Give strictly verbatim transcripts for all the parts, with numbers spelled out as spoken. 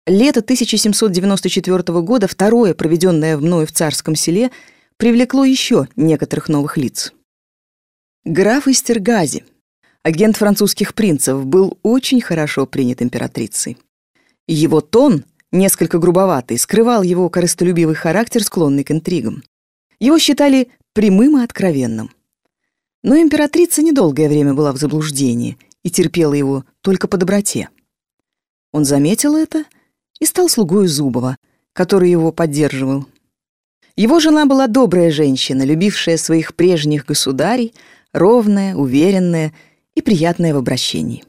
Лето тысяча семьсот девяносто четвёртого года, второе, проведенное мною в Царском Селе, привлекло еще некоторых новых лиц. Граф Эстергази, агент французских принцев, был очень хорошо принят императрицей. Его тон, несколько грубоватый, скрывал его корыстолюбивый характер, склонный к интригам. Его считали прямым и откровенным. Но императрица недолгое время была в заблуждении и терпела его только по доброте. Он заметил это и стал слугою Зубова, который его поддерживал. Его жена была добрая женщина, любившая своих прежних государей, ровная, уверенная и приятная в обращении.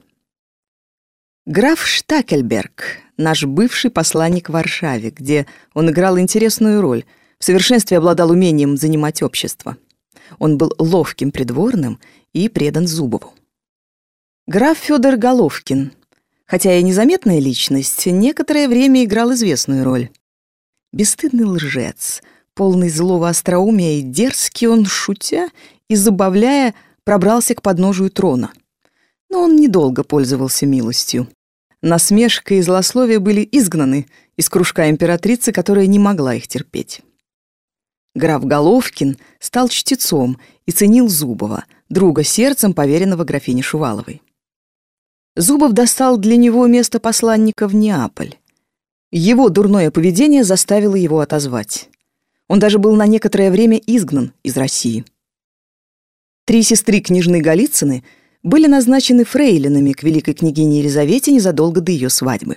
Граф Штакельберг, наш бывший посланник в Варшаве, где он играл интересную роль, в совершенстве обладал умением занимать общество. Он был ловким придворным и предан Зубову. Граф Федор Головкин, хотя и незаметная личность, некоторое время играл известную роль. Бесстыдный лжец, полный злого остроумия и дерзкий он, шутя и забавляя, пробрался к подножию трона. Но он недолго пользовался милостью. Насмешка и злословие были изгнаны из кружка императрицы, которая не могла их терпеть. Граф Головкин стал чтецом и ценил Зубова, друга сердцем, поверенного графине Шуваловой. Зубов достал для него место посланника в Неаполь. Его дурное поведение заставило его отозвать. Он даже был на некоторое время изгнан из России. Три сестры княжны Голицыны были назначены фрейлинами к великой княгине Елизавете незадолго до ее свадьбы.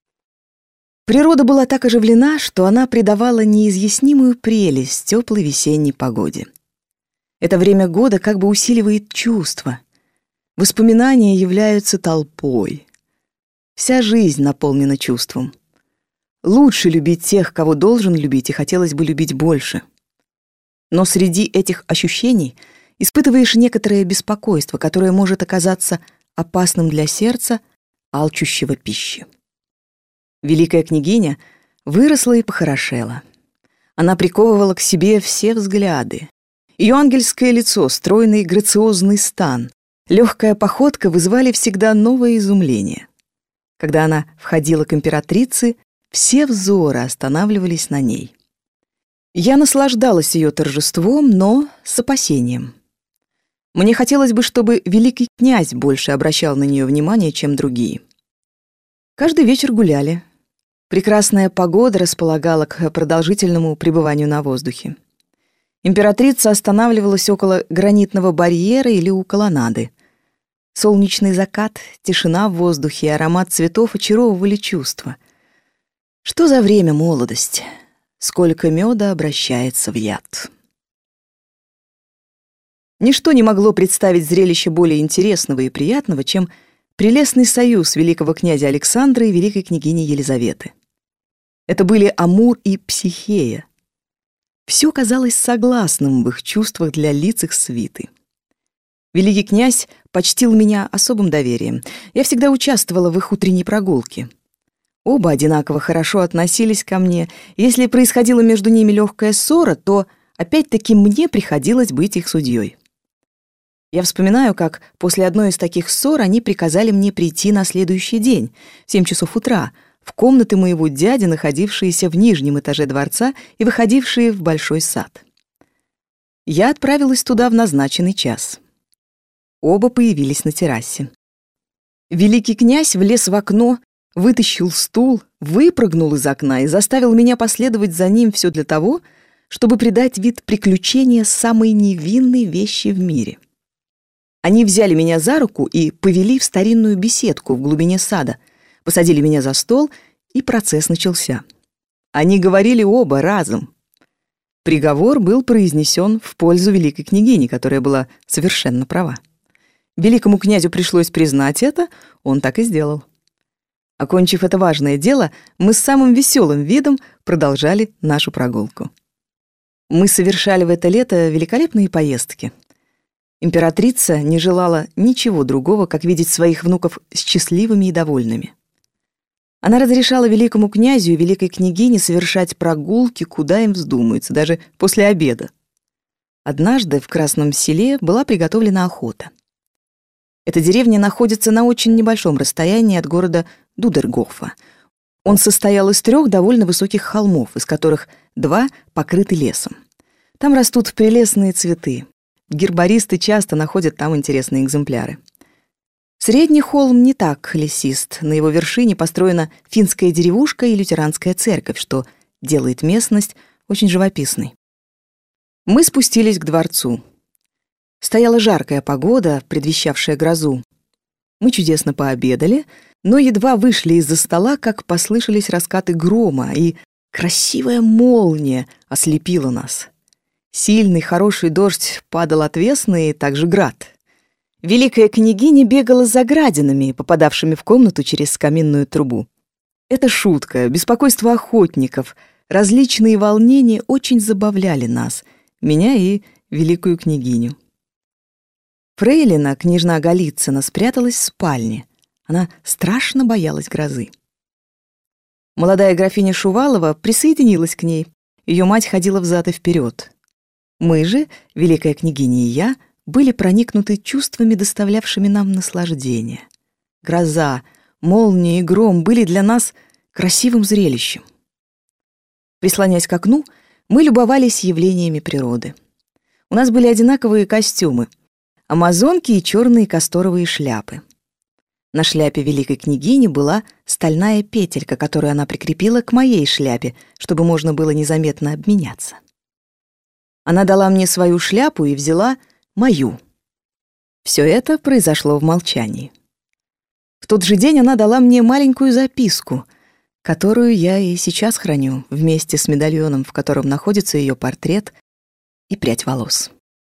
Природа была так оживлена, что она придавала неизъяснимую прелесть теплой весенней погоде. Это время года как бы усиливает чувства. Воспоминания являются толпой. Вся жизнь наполнена чувством. Лучше любить тех, кого должен любить, и хотелось бы любить больше. Но среди этих ощущений испытываешь некоторое беспокойство, которое может оказаться опасным для сердца, алчущего пищи. Великая княгиня выросла и похорошела. Она приковывала к себе все взгляды. Ее ангельское лицо, стройный грациозный стан, легкая походка вызывали всегда новое изумление. Когда она входила к императрице, все взоры останавливались на ней. Я наслаждалась ее торжеством, но с опасением. Мне хотелось бы, чтобы великий князь больше обращал на нее внимание, чем другие. Каждый вечер гуляли. Прекрасная погода располагала к продолжительному пребыванию на воздухе. Императрица останавливалась около гранитного барьера или у колоннады. Солнечный закат, тишина в воздухе и аромат цветов очаровывали чувства. Что за время молодость? Сколько меда обращается в яд. Ничто не могло представить зрелище более интересного и приятного, чем прелестный союз великого князя Александра и великой княгини Елизаветы. Это были Амур и Психея. Все казалось согласным в их чувствах для лиц их свиты. Великий князь почтил меня особым доверием. Я всегда участвовала в их утренней прогулке. Оба одинаково хорошо относились ко мне. Если происходила между ними легкая ссора, то опять-таки мне приходилось быть их судьей. Я вспоминаю, как после одной из таких ссор они приказали мне прийти на следующий день, в семь часов утра, в комнаты моего дяди, находившиеся в нижнем этаже дворца и выходившие в большой сад. Я отправилась туда в назначенный час. Оба появились на террасе. Великий князь влез в окно, вытащил стул, выпрыгнул из окна и заставил меня последовать за ним все для того, чтобы придать вид приключения самой невинной вещи в мире. Они взяли меня за руку и повели в старинную беседку в глубине сада, посадили меня за стол, и процесс начался. Они говорили оба разом. Приговор был произнесен в пользу великой княгини, которая была совершенно права. Великому князю пришлось признать это, он так и сделал. Окончив это важное дело, мы с самым веселым видом продолжали нашу прогулку. Мы совершали в это лето великолепные поездки. Императрица не желала ничего другого, как видеть своих внуков счастливыми и довольными. Она разрешала великому князю и великой княгине совершать прогулки, куда им вздумается, даже после обеда. Однажды в Красном Селе была приготовлена охота. Эта деревня находится на очень небольшом расстоянии от города Дудергофа. Он состоял из трех довольно высоких холмов, из которых два покрыты лесом. Там растут прелестные цветы. Гербаристы часто находят там интересные экземпляры. Средний холм не так лесист. На его вершине построена финская деревушка и лютеранская церковь, что делает местность очень живописной. Мы спустились к дворцу. Стояла жаркая погода, предвещавшая грозу. Мы чудесно пообедали, но едва вышли из-за стола, как послышались раскаты грома, и красивая молния ослепила нас. Сильный, хороший дождь падал отвесно, и также град. Великая княгиня бегала за градинами, попадавшими в комнату через каминную трубу. Эта шутка, беспокойство охотников, различные волнения очень забавляли нас, меня и великую княгиню. Фрейлина, княжна Голицына, спряталась в спальне. Она страшно боялась грозы. Молодая графиня Шувалова присоединилась к ней. Ее мать ходила взад и вперед. Мы же, великая княгиня и я, были проникнуты чувствами, доставлявшими нам наслаждение. Гроза, молния и гром были для нас красивым зрелищем. Прислонясь к окну, мы любовались явлениями природы. У нас были одинаковые костюмы — амазонки и черные касторовые шляпы. На шляпе великой княгини была стальная петелька, которую она прикрепила к моей шляпе, чтобы можно было незаметно обменяться. Она дала мне свою шляпу и взяла мою. Все это произошло в молчании. В тот же день она дала мне маленькую записку, которую я и сейчас храню вместе с медальоном, в котором находится ее портрет и прядь волос.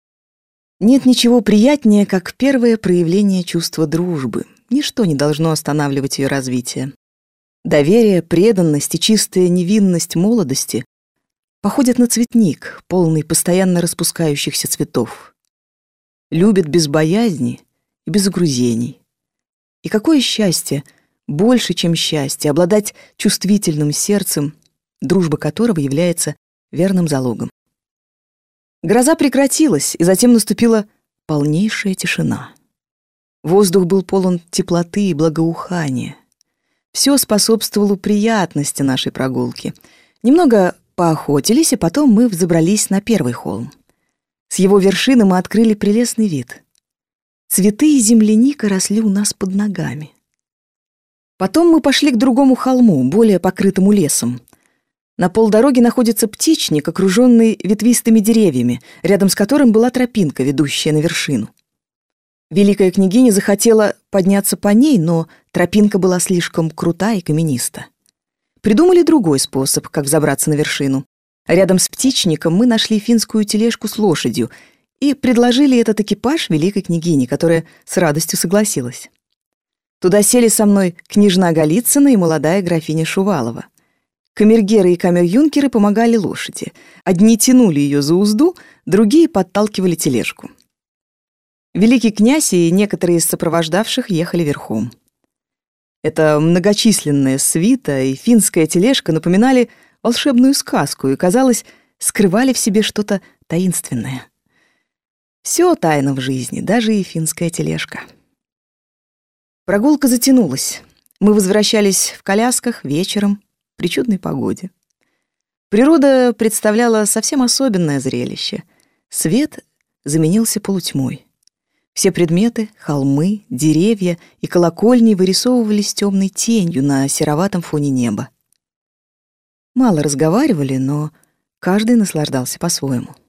Нет ничего приятнее, как первое проявление чувства дружбы. Ничто не должно останавливать ее развитие. Доверие, преданность и чистая невинность молодости походят на цветник, полный постоянно распускающихся цветов. Любят без боязни и без угрызений. И какое счастье, больше, чем счастье, обладать чувствительным сердцем, дружба которого является верным залогом. Гроза прекратилась, и затем наступила полнейшая тишина. Воздух был полон теплоты и благоухания. Все способствовало приятности нашей прогулки. Немного поохотились, и потом мы взобрались на первый холм. С его вершины мы открыли прелестный вид. Цветы и земляника росли у нас под ногами. Потом мы пошли к другому холму, более покрытому лесом. На полдороги находится птичник, окруженный ветвистыми деревьями, рядом с которым была тропинка, ведущая на вершину. Великая княгиня захотела подняться по ней, но тропинка была слишком крута и камениста. Придумали другой способ, как взобраться на вершину. Рядом с птичником мы нашли финскую тележку с лошадью и предложили этот экипаж великой княгине, которая с радостью согласилась. Туда сели со мной княжна Голицына и молодая графиня Шувалова. Камергеры и камер-юнкеры помогали лошади. Одни тянули ее за узду, другие подталкивали тележку. Великий князь и некоторые из сопровождавших ехали верхом. Эта многочисленная свита и финская тележка напоминали волшебную сказку и, казалось, скрывали в себе что-то таинственное. Все тайно в жизни, даже и финская тележка. Прогулка затянулась. Мы возвращались в колясках вечером при чудной погоде. Природа представляла совсем особенное зрелище. Свет заменился полутьмой. Все предметы, холмы, деревья и колокольни вырисовывались темной тенью на сероватом фоне неба. Мало разговаривали, но каждый наслаждался по-своему.